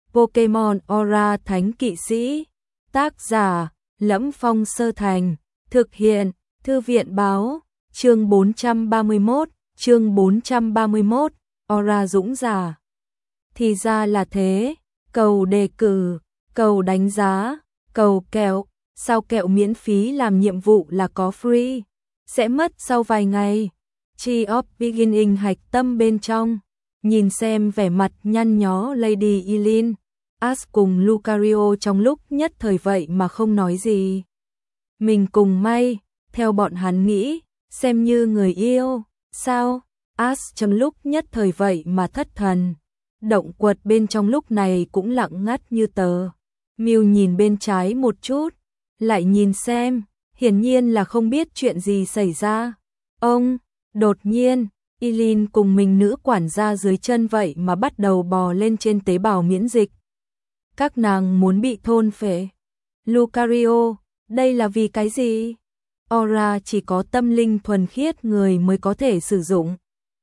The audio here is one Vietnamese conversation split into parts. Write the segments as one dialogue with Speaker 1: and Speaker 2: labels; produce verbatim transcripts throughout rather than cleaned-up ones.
Speaker 1: Pokemon Aura Thánh Kỵ Sĩ. Tác giả: Lẫm Phong Sơ Thành. Thực hiện: Thư viện báo. Chương bốn trăm ba mươi mốt, chương bốn trăm ba mươi mốt, Aura dũng giả. Thì ra là thế, cầu đề cử, cầu đánh giá, cầu kẹo, sao kẹo miễn phí làm nhiệm vụ là có free, sẽ mất sau vài ngày. Tree of Beginning hạch tâm bên trong, nhìn xem vẻ mặt nhăn nhó Lady Eileen, Ash cùng Lucario trong lúc nhất thời vậy mà không nói gì. Mình cùng May, theo bọn hắn nghĩ, xem như người yêu, sao? Ash trong lúc nhất thời vậy mà thất thần. Động quật bên trong lúc này cũng lặng ngắt như tờ. Mew nhìn bên trái một chút, lại nhìn xem, hiển nhiên là không biết chuyện gì xảy ra. Ông, đột nhiên, Eileen cùng mình nữ quản gia dưới chân vậy mà bắt đầu bò lên trên tế bào miễn dịch. Các nàng muốn bị thôn phệ. Lucario, đây là vì cái gì? Aura chỉ có tâm linh thuần khiết người mới có thể sử dụng.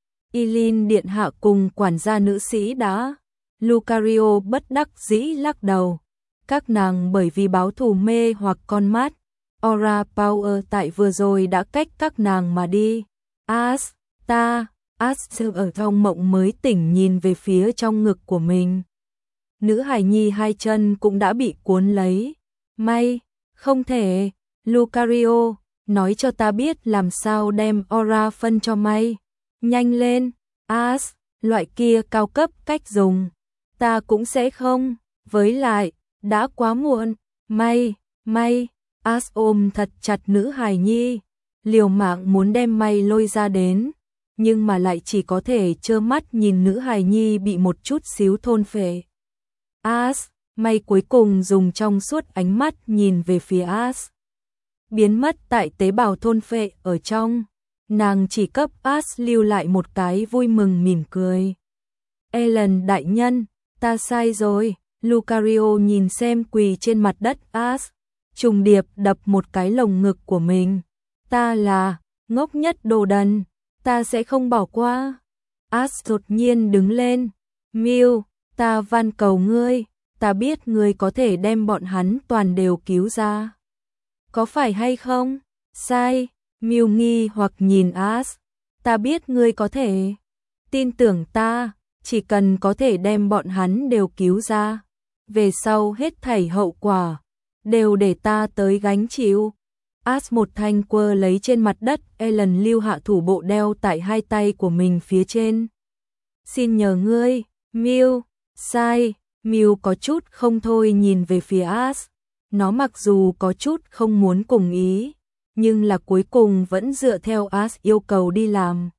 Speaker 1: Eileen điện hạ cùng quản gia nữ sĩ đã. Lucario bất đắc dĩ lắc đầu. Các nàng bởi vì báo thù mê hoặc con mắt. Aura Power tại vừa rồi đã cách các nàng mà đi. Ash, ta, Ash ở trong mộng mới tỉnh nhìn về phía trong ngực của mình. Nữ hài nhi hai chân cũng đã bị cuốn lấy. May, không thể. Lucario, nói cho ta biết làm sao đem Aura phân cho May. Nhanh lên, Ash, loại kia cao cấp cách dùng. Ta cũng sẽ không, với lại, đã quá muộn. May, May, Ash ôm thật chặt nữ hài nhi, liều mạng muốn đem May lôi ra đến, nhưng mà lại chỉ có thể trơ mắt nhìn nữ hài nhi bị một chút xíu thôn phệ. Ash, May cuối cùng dùng trong suốt ánh mắt nhìn về phía Ash. Biến mất tại tế bào thôn phệ ở trong. Nàng chỉ cấp Ash lưu lại một cái vui mừng mỉm cười. Ellen đại nhân, ta sai rồi. Lucario nhìn xem quỳ trên mặt đất Ash, trùng điệp đập một cái lồng ngực của mình. Ta là ngốc nhất đồ đần, ta sẽ không bỏ qua. Ash đột nhiên đứng lên. Mew, ta van cầu ngươi, ta biết ngươi có thể đem bọn hắn toàn đều cứu ra. Có phải hay không? Sai. Mew nghi hoặc nhìn Ash. Ta biết ngươi có thể. Tin tưởng ta, chỉ cần có thể đem bọn hắn đều cứu ra. Về sau hết thảy hậu quả, đều để ta tới gánh chịu. Ash một thanh quơ lấy trên mặt đất Ellen lưu hạ thủ bộ đeo tại hai tay của mình phía trên. Xin nhờ ngươi, Mew. Sai. Mew có chút không thôi nhìn về phía Ash. Nó mặc dù có chút không muốn cùng ý, nhưng là cuối cùng vẫn dựa theo Ash yêu cầu đi làm.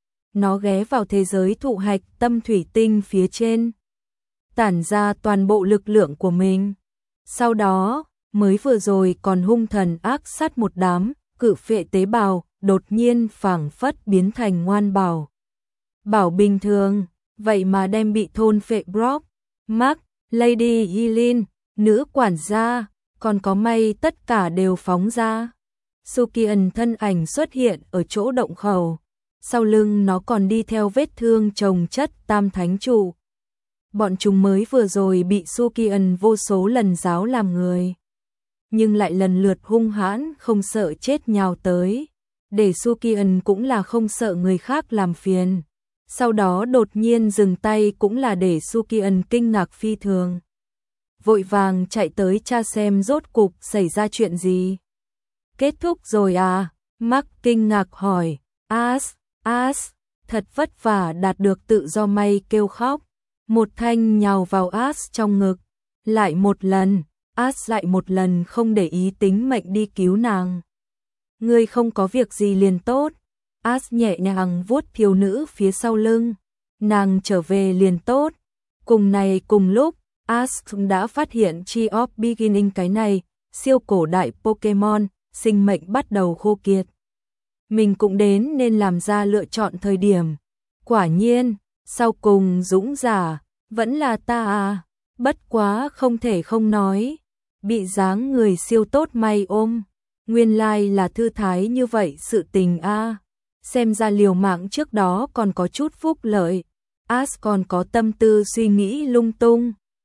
Speaker 1: Nó ghé vào thế giới thụ hạch tâm thủy tinh phía trên, tản ra toàn bộ lực lượng của mình. Sau đó, mới vừa rồi còn hung thần ác sát một đám, cự phệ tế bào, đột nhiên phảng phất biến thành ngoan bảo. Bảo bình thường, vậy mà đem bị thôn phệ Brock, Mark, Lady Eileen, nữ quản gia, còn có May tất cả đều phóng ra. Sukian thân ảnh xuất hiện ở chỗ động khẩu, sau lưng nó còn đi theo vết thương chồng chất tam thánh trụ. Bọn chúng mới vừa rồi bị Sukian vô số lần giáo làm người, nhưng lại lần lượt hung hãn không sợ chết nhào tới, để Sukian cũng là không sợ người khác làm phiền. Sau đó đột nhiên dừng tay cũng là để Sukian kinh ngạc phi thường. Vội vàng chạy tới tra xem rốt cục xảy ra chuyện gì. Kết thúc rồi à? Mark kinh ngạc hỏi. Ash, Ash, thật vất vả đạt được tự do. May kêu khóc. Một thanh nhào vào Ash trong ngực. Lại một lần, Ash lại một lần không để ý tính mệnh đi cứu nàng. Ngươi không có việc gì liền tốt. Ash nhẹ nhàng vuốt thiếu nữ phía sau lưng. Nàng trở về liền tốt. Cùng này cùng lúc, Ash đã phát hiện Tree of Beginning cái này, siêu cổ đại Pokemon, sinh mệnh bắt đầu khô kiệt. Mình cũng đến nên làm ra lựa chọn thời điểm. Quả nhiên, sau cùng dũng giả, vẫn là ta à, bất quá không thể không nói. Bị dáng người siêu tốt May ôm, nguyên lai là thư thái như vậy sự tình a. À. Xem ra liều mạng trước đó còn có chút phúc lợi. Ash còn có tâm tư suy nghĩ lung tung.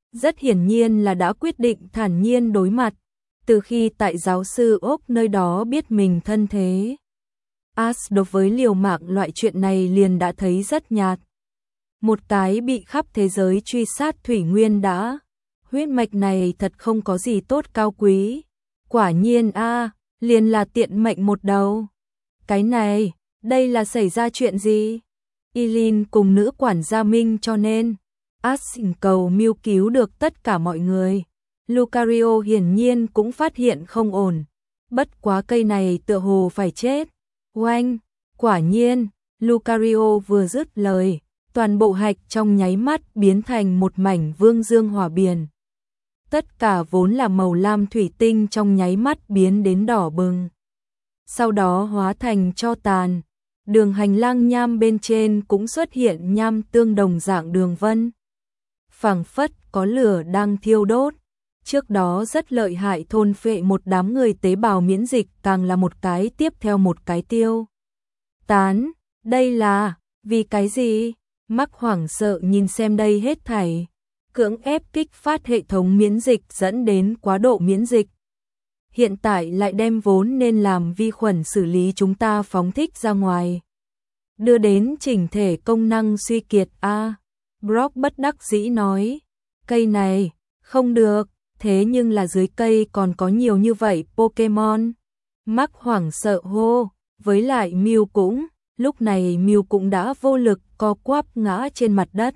Speaker 1: Rất hiển nhiên là đã quyết định thản nhiên đối mặt, từ khi tại giáo sư Ốc nơi đó biết mình thân thế. Ash đối với liều mạng loại chuyện này liền đã thấy rất nhạt. Một cái bị khắp thế giới truy sát thủy nguyên đã. Huyết mạch này thật không có gì tốt cao quý. Quả nhiên a, liền là tiện mệnh một đầu. Cái này, đây là xảy ra chuyện gì? Eileen cùng nữ quản gia Minh cho nên Ash cầu mưu cứu được tất cả mọi người. Lucario hiển nhiên cũng phát hiện không ổn. Bất quá cây này tựa hồ phải chết. Oanh, quả nhiên, Lucario vừa dứt lời, toàn bộ hạch trong nháy mắt biến thành một mảnh vương dương hỏa biển. Tất cả vốn là màu lam thủy tinh trong nháy mắt biến đến đỏ bừng. Sau đó hóa thành tro tàn. Đường hành lang nham bên trên cũng xuất hiện nham tương đồng dạng đường vân. Phảng phất có lửa đang thiêu đốt. Trước đó rất lợi hại thôn phệ một đám người tế bào miễn dịch càng là một cái tiếp theo một cái tiêu. Tán, đây là, vì cái gì? Mắc hoảng sợ nhìn xem đây hết thảy. Cưỡng ép kích phát hệ thống miễn dịch dẫn đến quá độ miễn dịch. Hiện tại lại đem vốn nên làm vi khuẩn xử lý chúng ta phóng thích ra ngoài. Đưa đến chỉnh thể công năng suy kiệt a. À, Brock bất đắc dĩ nói, cây này, không được, thế nhưng là dưới cây còn có nhiều như vậy Pokemon. Mắc hoảng sợ hô, với lại Mew cũng, lúc này Mew cũng đã vô lực co quắp ngã trên mặt đất.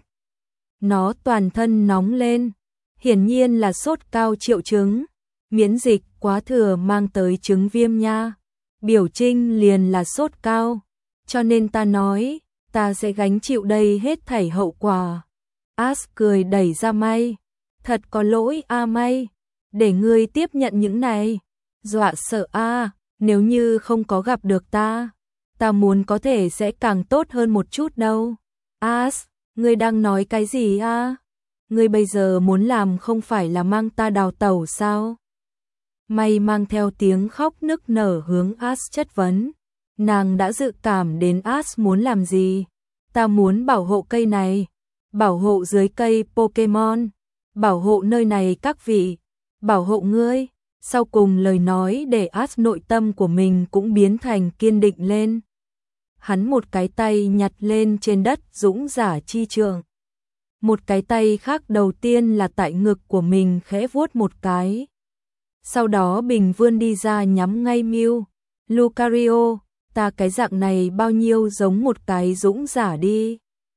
Speaker 1: Nó toàn thân nóng lên, hiển nhiên là sốt cao triệu chứng, miễn dịch quá thừa mang tới chứng viêm nha. Biểu trinh liền là sốt cao, cho nên ta nói, ta sẽ gánh chịu đây hết thảy hậu quả. Ash cười đẩy ra May, thật có lỗi a May, để ngươi tiếp nhận những này. Dọa sợ a, nếu như không có gặp được ta, ta muốn có thể sẽ càng tốt hơn một chút đâu. Ash, ngươi đang nói cái gì a? Ngươi bây giờ muốn làm không phải là mang ta đào tẩu sao? May mang theo tiếng khóc nức nở hướng Ash chất vấn. Nàng đã dự cảm đến Ash muốn làm gì. Ta muốn bảo hộ cây này, bảo hộ dưới cây Pokemon, bảo hộ nơi này các vị, bảo hộ ngươi. Sau cùng lời nói để Ash nội tâm của mình cũng biến thành kiên định lên. Hắn một cái tay nhặt lên trên đất dũng giả chi trường. Một cái tay khác đầu tiên là tại ngực của mình khẽ vuốt một cái. Sau đó bình vươn đi ra nhắm ngay Mew. Lucario, ta cái dạng này bao nhiêu giống một cái dũng giả đi.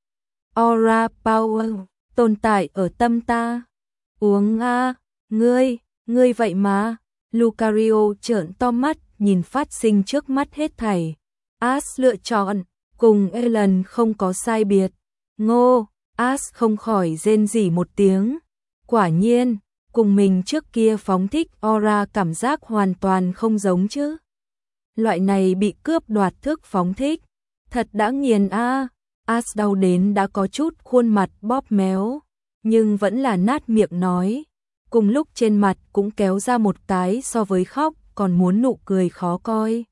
Speaker 1: Aura Power, tồn tại ở tâm ta. Uống a, ngươi, ngươi vậy mà. Lucario trợn to mắt nhìn phát sinh trước mắt hết thảy. Ash lựa chọn, cùng Ellen không có sai biệt. Ngô, Ash không khỏi rên rỉ một tiếng. Quả nhiên, cùng mình trước kia phóng thích aura cảm giác hoàn toàn không giống chứ. Loại này bị cướp đoạt thức phóng thích, thật đã nghiền a. À. Ash đau đến đã có chút khuôn mặt bóp méo, nhưng vẫn là nát miệng nói. Cùng lúc trên mặt cũng kéo ra một cái so với khóc còn muốn nụ cười khó coi.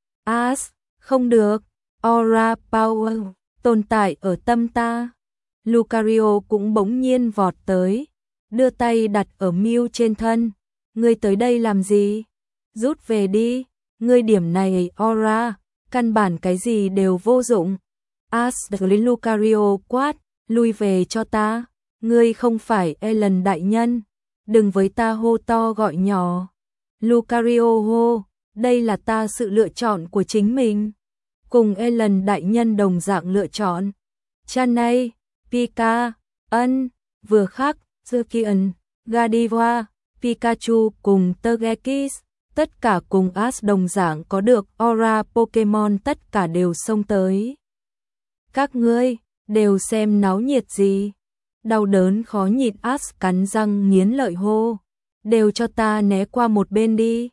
Speaker 1: Ash, không được, Aura Power, tồn tại ở tâm ta. Lucario cũng bỗng nhiên vọt tới, đưa tay đặt ở Mew trên thân. Ngươi tới đây làm gì? Rút về đi, ngươi điểm này aura, căn bản cái gì đều vô dụng. Ash đặt lên Lucario quát, lui về cho ta, ngươi không phải Ellen đại nhân, đừng với ta hô to gọi nhỏ. Lucario hô, đây là ta sự lựa chọn của chính mình. Cùng Ellen đại nhân đồng dạng lựa chọn. Chanay, Pika, Ân, vừa khắc, Zukian, Gardevoir, Pikachu cùng Togekiss, tất cả cùng Ash đồng dạng có được aura Pokemon tất cả đều xông tới. Các ngươi, đều xem náo nhiệt gì. Đau đớn khó nhịn Ash cắn răng nghiến lợi hô. Đều cho ta né qua một bên đi.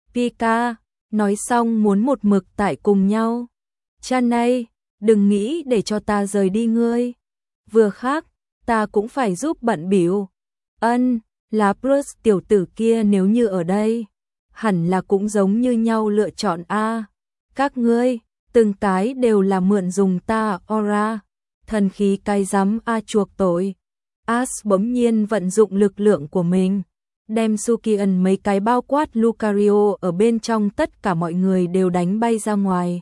Speaker 1: Pika, nói xong muốn một mực tại cùng nhau. Chanay, đừng nghĩ để cho ta rời đi ngươi. Vừa khác, ta cũng phải giúp bận bịu. Ân, Lapras tiểu tử kia nếu như ở đây, hẳn là cũng giống như nhau lựa chọn a. Các ngươi, từng cái đều là mượn dùng ta aura, thần khí cay rắm a chuộc tội. Ash bỗng nhiên vận dụng lực lượng của mình, đem Sukian mấy cái bao quát Lucario ở bên trong, tất cả mọi người đều đánh bay ra ngoài.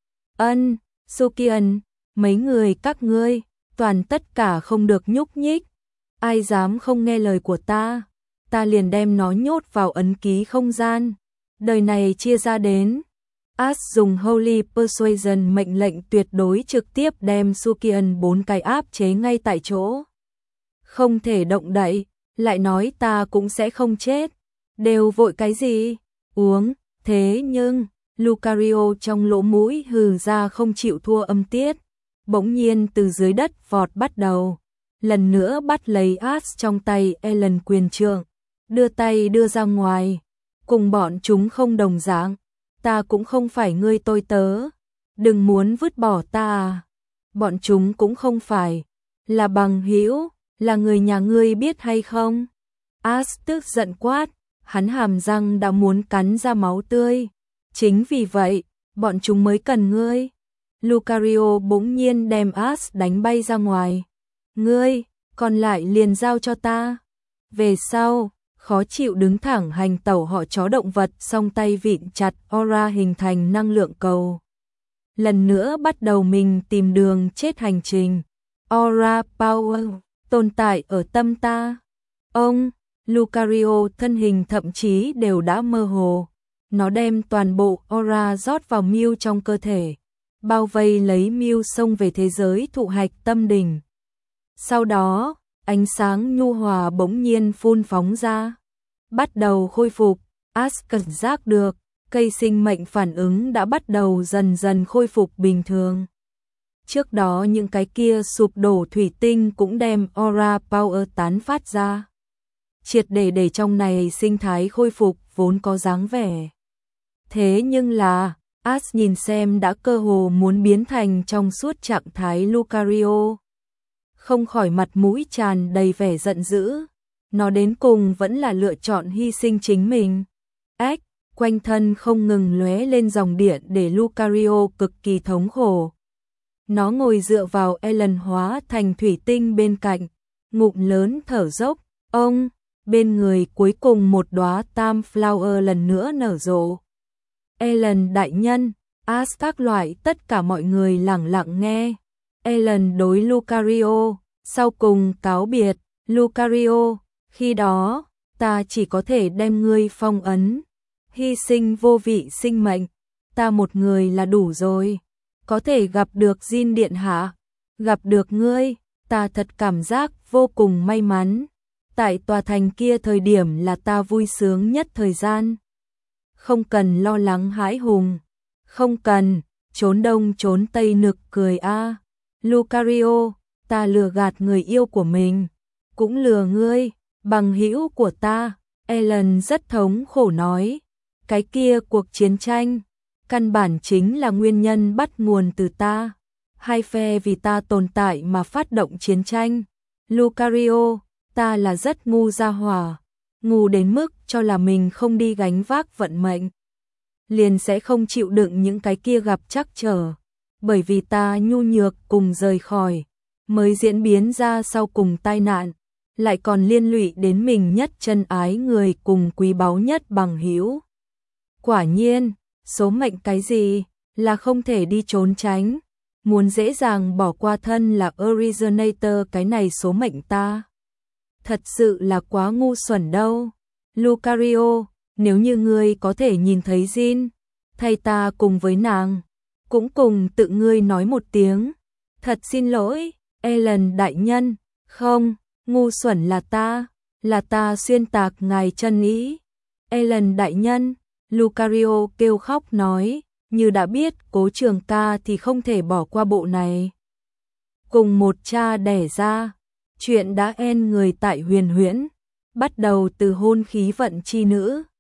Speaker 1: Ân, Sukian, mấy người các ngươi, toàn tất cả không được nhúc nhích. Ai dám không nghe lời của ta, ta liền đem nó nhốt vào ấn ký không gian. Đời này chia ra đến. Ash dùng Holy Persuasion mệnh lệnh tuyệt đối trực tiếp đem Sukian bốn cái áp chế ngay tại chỗ. Không thể động đậy, lại nói ta cũng sẽ không chết. Đều vội cái gì? Uống, thế nhưng, Lucario trong lỗ mũi hừ ra không chịu thua âm tiết. Bỗng nhiên từ dưới đất vọt bắt đầu. Lần nữa bắt lấy Ash trong tay Ellen quyền trượng, đưa tay đưa ra ngoài. Cùng bọn chúng không đồng dạng, ta cũng không phải ngươi tôi tớ, đừng muốn vứt bỏ ta à. Bọn chúng cũng không phải là bằng hữu, là người nhà ngươi biết hay không? Ash tức giận quát, hắn hàm răng đã muốn cắn ra máu tươi. Chính vì vậy, bọn chúng mới cần ngươi. Lucario bỗng nhiên đem Ash đánh bay ra ngoài. Ngươi, còn lại liền giao cho ta. Về sau, khó chịu đứng thẳng hành tẩu họ chó động vật, song tay vịn chặt aura hình thành năng lượng cầu. Lần nữa bắt đầu mình tìm đường chết hành trình. Aura Power tồn tại ở tâm ta. Ông, Lucario thân hình thậm chí đều đã mơ hồ. Nó đem toàn bộ aura rót vào Mew trong cơ thể, bao vây lấy Mew xông về thế giới thụ hạch tâm đỉnh. Sau đó, ánh sáng nhu hòa bỗng nhiên phun phóng ra, bắt đầu khôi phục. Ash cảm giác được, cây sinh mệnh phản ứng đã bắt đầu dần dần khôi phục bình thường. Trước đó những cái kia sụp đổ thủy tinh cũng đem aura power tán phát ra, triệt để để trong này sinh thái khôi phục vốn có dáng vẻ. Thế nhưng là, Ash nhìn xem đã cơ hồ muốn biến thành trong suốt trạng thái Lucario, không khỏi mặt mũi tràn đầy vẻ giận dữ. Nó đến cùng vẫn là lựa chọn hy sinh chính mình. Ách, quanh thân không ngừng lóe lên dòng điện để Lucario cực kỳ thống khổ. Nó ngồi dựa vào Ellen hóa thành thủy tinh bên cạnh, ngụm lớn thở dốc. Ông, bên người cuối cùng một đóa tam flower lần nữa nở rộ. Ellen đại nhân, Ash các loại tất cả mọi người lặng lặng nghe. Ellen đối Lucario, sau cùng cáo biệt. Lucario, khi đó, ta chỉ có thể đem ngươi phong ấn, hy sinh vô vị sinh mệnh, ta một người là đủ rồi. Có thể gặp được Jin điện hạ, gặp được ngươi, ta thật cảm giác vô cùng may mắn. Tại tòa thành kia thời điểm là ta vui sướng nhất thời gian. Không cần lo lắng hãi hùng, không cần, trốn đông trốn tây nực cười a. À. Lucario, ta lừa gạt người yêu của mình, cũng lừa ngươi, bằng hữu của ta. Ellen rất thống khổ nói, cái kia cuộc chiến tranh, căn bản chính là nguyên nhân bắt nguồn từ ta. Hai phe vì ta tồn tại mà phát động chiến tranh. Lucario, ta là rất ngu ra hỏa, ngu đến mức cho là mình không đi gánh vác vận mệnh, liền sẽ không chịu đựng những cái kia gặp trắc trở. Bởi vì ta nhu nhược cùng rời khỏi, mới diễn biến ra sau cùng tai nạn, lại còn liên lụy đến mình nhất chân ái người cùng quý báu nhất bằng hữu. Quả nhiên, số mệnh cái gì là không thể đi trốn tránh, muốn dễ dàng bỏ qua thân là originator cái này số mệnh ta. Thật sự là quá ngu xuẩn đâu. Lucario, nếu như ngươi có thể nhìn thấy Jin, thay ta cùng với nàng, cũng cùng tự ngươi nói một tiếng, thật xin lỗi, Ellen đại nhân. Không, ngu xuẩn là ta, là ta xuyên tạc ngài chân ý. Ellen đại nhân, Lucario kêu khóc nói, như đã biết Cố Trường Ca thì không thể bỏ qua bộ này. Cùng một cha đẻ ra, chuyện đã en người tại Huyền Huyễn, bắt đầu từ hôn khí vận chi nữ,